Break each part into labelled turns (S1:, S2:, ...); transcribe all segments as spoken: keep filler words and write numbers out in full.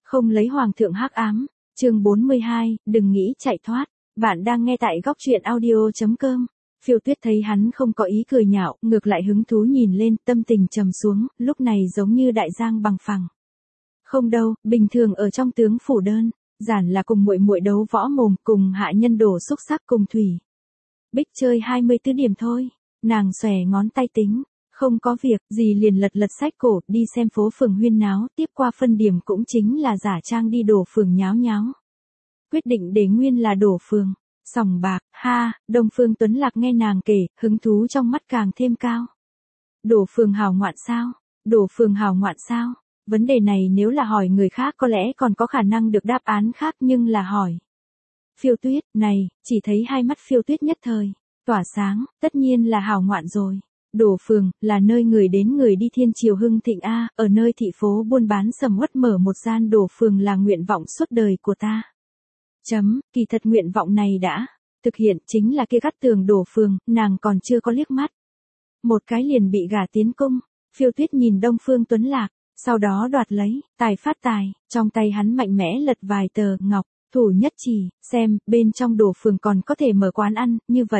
S1: Không lấy hoàng thượng hắc ám, chương bốn mươi hai, đừng nghĩ chạy thoát. Bạn đang nghe tại góc truyện audio chấm com. Phiêu Tuyết thấy hắn không có ý cười nhạo, ngược lại hứng thú nhìn lên, tâm tình trầm xuống, lúc này giống như đại giang bằng phẳng. Không đâu, bình thường ở trong tướng phủ đơn, giản là cùng muội muội đấu võ mồm, cùng hạ nhân đổ xúc sắc cùng thủy. Bích chơi hai mươi tư điểm thôi, nàng xòe ngón tay tính. Không có việc gì liền lật lật sách cổ, đi xem phố phường huyên náo, tiếp qua phân điểm cũng chính là giả trang đi đổ phường nháo nháo. Quyết định để nguyên là đổ phường, sòng bạc, ha, Đông Phương Tuấn Lạc nghe nàng kể, hứng thú trong mắt càng thêm cao. Đổ phường hào ngoạn sao? Đổ phường hào ngoạn sao? Vấn đề này nếu là hỏi người khác có lẽ còn có khả năng được đáp án khác, nhưng là hỏi Phiêu Tuyết, này, chỉ thấy hai mắt Phiêu Tuyết nhất thời tỏa sáng, tất nhiên là hào ngoạn rồi. Đổ phường, là nơi người đến người đi thiên triều hưng thịnh A, ở nơi thị phố buôn bán sầm uất mở một gian đổ phường là nguyện vọng suốt đời của ta. Chấm, kỳ thật nguyện vọng này đã thực hiện, chính là kia gắt tường đổ phường, nàng còn chưa có liếc mắt. Một cái liền bị gả tiến cung, Phiêu Tuyết nhìn Đông Phương Tuấn Lạc, sau đó đoạt lấy, tài phát tài, trong tay hắn mạnh mẽ lật vài tờ ngọc, thủ nhất chỉ, xem, bên trong đổ phường còn có thể mở quán ăn, như vậy.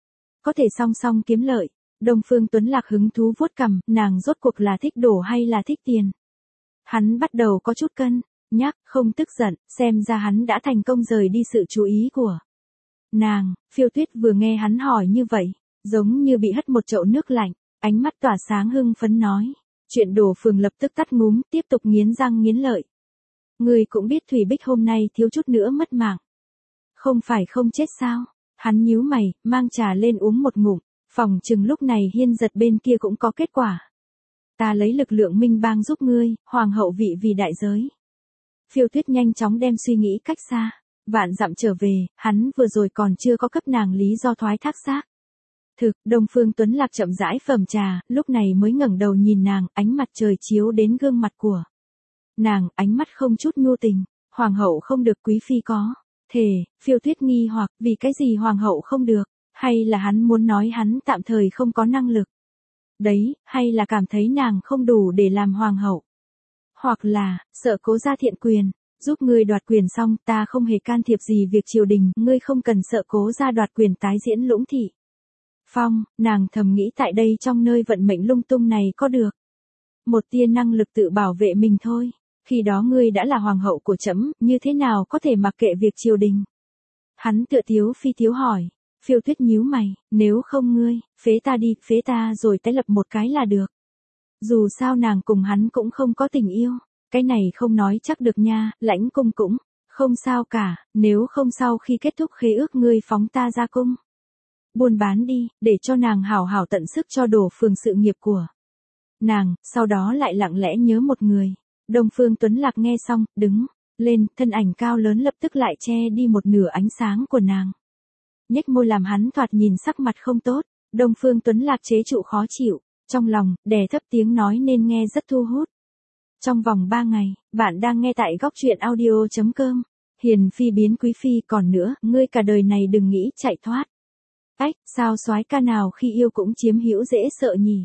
S1: Có thể song song kiếm lợi. Đông Phương Tuấn Lạc hứng thú vuốt cằm, nàng rốt cuộc là thích đổ hay là thích tiền. Hắn bắt đầu có chút cân nhắc, không tức giận, xem ra hắn đã thành công rời đi sự chú ý của nàng. Phiêu Tuyết vừa nghe hắn hỏi như vậy, giống như bị hất một chậu nước lạnh, ánh mắt tỏa sáng hưng phấn nói. Chuyện đổ phường lập tức tắt ngúm, tiếp tục nghiến răng nghiến lợi. Người cũng biết Thủy Bích hôm nay thiếu chút nữa mất mạng. Không phải không chết sao? Hắn nhíu mày, mang trà lên uống một ngụm. Phòng chừng lúc này Hiên Giật bên kia cũng có kết quả. Ta lấy lực lượng minh bang giúp ngươi, hoàng hậu vị vì đại giới. Phiêu Tuyết nhanh chóng đem suy nghĩ cách xa. Vạn dặm trở về, hắn vừa rồi còn chưa có cấp nàng lý do thoái thác xác. Thực, Đông Phương Tuấn Lạc chậm rãi phẩm trà, lúc này mới ngẩng đầu nhìn nàng, ánh mặt trời chiếu đến gương mặt của nàng, ánh mắt không chút nhu tình. Hoàng hậu không được, quý phi có thể. Phiêu Tuyết nghi hoặc, vì cái gì hoàng hậu không được? Hay là hắn muốn nói hắn tạm thời không có năng lực? Đấy, hay là cảm thấy nàng không đủ để làm hoàng hậu? Hoặc là, sợ Cố gia thiện quyền, giúp ngươi đoạt quyền xong ta không hề can thiệp gì việc triều đình, ngươi không cần sợ Cố gia đoạt quyền tái diễn Lũng thị. Phong, nàng thầm nghĩ tại đây trong nơi vận mệnh lung tung này có được một tia năng lực tự bảo vệ mình thôi. Khi đó ngươi đã là hoàng hậu của trẫm, như thế nào có thể mặc kệ việc triều đình? Hắn tựa thiếu phi thiếu hỏi. Phiêu Tuyết nhíu mày, nếu không ngươi, phế ta đi, phế ta rồi tái lập một cái là được. Dù sao nàng cùng hắn cũng không có tình yêu, cái này không nói chắc được nha, lãnh cung cũng, không sao cả, nếu không sau khi kết thúc khế ước ngươi phóng ta ra cung. Buôn bán đi, để cho nàng hảo hảo tận sức cho đổ phường sự nghiệp của nàng, sau đó lại lặng lẽ nhớ một người. Đông Phương Tuấn Lạc nghe xong, đứng lên, thân ảnh cao lớn lập tức lại che đi một nửa ánh sáng của nàng. Nhếch môi làm hắn thoạt nhìn sắc mặt không tốt. Đông Phương Tuấn Lạc chế trụ khó chịu, trong lòng, đè thấp tiếng nói nên nghe rất thu hút. Trong vòng ba ngày, bạn đang nghe tại góc truyện audio chấm com. Hiền phi biến quý phi, còn nữa, ngươi cả đời này đừng nghĩ chạy thoát. Ách, sao soái ca nào khi yêu cũng chiếm hữu dễ sợ nhỉ?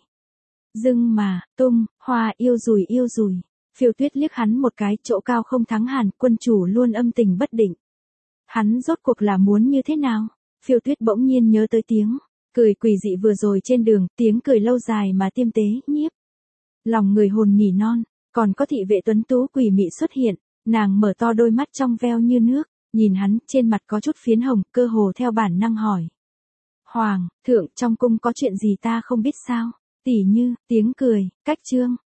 S1: Dưng mà, tung, hoa yêu rùi yêu rùi. Phiêu Tuyết liếc hắn một cái, chỗ cao không thắng hàn, quân chủ luôn âm tình bất định. Hắn rốt cuộc là muốn như thế nào? Phiêu Tuyết bỗng nhiên nhớ tới tiếng cười quỷ dị vừa rồi trên đường, tiếng cười lâu dài mà tiêm tế, nhiếp lòng người hồn nỉ non, còn có thị vệ tuấn tú quỷ mị xuất hiện, nàng mở to đôi mắt trong veo như nước, nhìn hắn, trên mặt có chút phiến hồng, cơ hồ theo bản năng hỏi. Hoàng thượng, trong cung có chuyện gì ta không biết sao? Tỉ như, tiếng cười, cách trương,